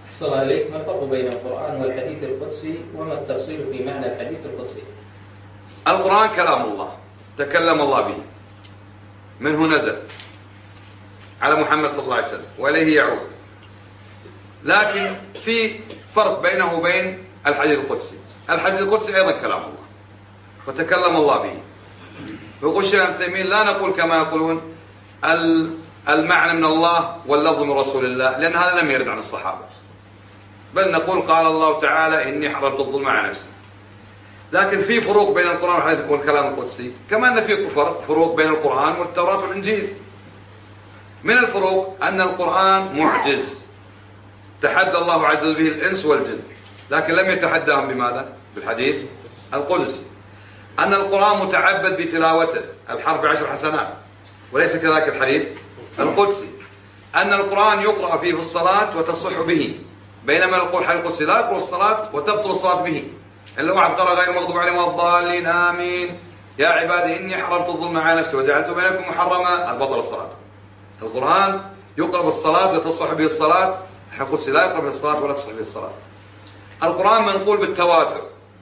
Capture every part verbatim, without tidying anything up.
أحسن الله إليك. ما الفرق بين القرآن والحديث القدسي، وما التفصيل في معنى الحديث القدسي؟ القرآن كلام الله، تكلم الله به، منه نزل على محمد صلى الله عليه وسلم وإليه يعود. لكن في فرق بينه وبين الحديث القدسي. الحديث القدسي أيضا كلام الله وتكلم الله به. ويقول الشيخ ابن عثيمين: لا نقول كما يقولون المعنى من الله واللفظ من رسول الله، لأن هذا لم يرد عن الصحابة، بل نقول قال الله تعالى: إني حرمت الظلم على نفسي. لكن في فروق بين القرآن والكلام القدسي، كما أن في فروق بين القرآن والتوراة والإنجيل. من الفروق أن القرآن معجز، تحدى الله عز وجل به الإنس والجن، لكن لم يتحداهم بماذا؟ بالحديث القدسي. أن القرآن متعبد بتلاوته، الحرف بعشر حسنات، وليس كذلك الحديث القدسي. أن القرآن يقرأ فيه في الصلاة وتصح به، بينما نقول الحديث القدسي لا يقرأ الصلاة وتبطل الصلاة به. إلا واحد قرأ غير المغضوب عليهم ولا الضالين آمين يا عبادي إني حرمت الظلم على نفسي وجعلت بينكم محرما، البطل الصلاة. القرآن يقرأ بالصلاة وتصح به الصلاة، الحديث القدسي لا يقرأ به الصلاة ولا تصح به الصلاة. القرآن منقول بالتواتر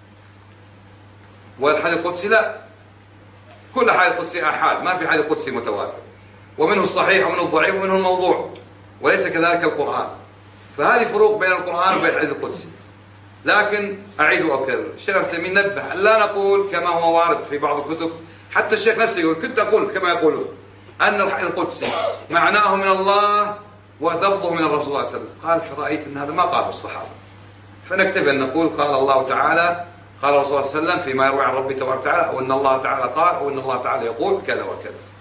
والحديث القدسي لا، كل حديث قدسي أحاد، ما في حديث قدسي متواتر، ومنه الصحيح ومنه الضعيف ومنه الموضوع، وليس كذلك القرآن. فهذه فروق بين القرآن وبين الحديث القدسي. لكن أعيد وأكرر، الشيخ العثيمين نبه لا نقول كما هو وارد في بعض الكتب، حتى الشيخ نفسه يقول: كنت أقول كما يقولون أن الحديث القدسي معناه من الله ولفظه من الرسول صلى الله عليه وسلم. قال: فرأيت أن هذا ما قاله الصحابة، فنكتفي أن نقول قال الله تعالى قال الرسول صلى الله عليه وسلم فيما يروي عن ربي تبارك وتعالى، أو أن الله تعالى قال، أو أن الله تعالى يقول كذا وكذا.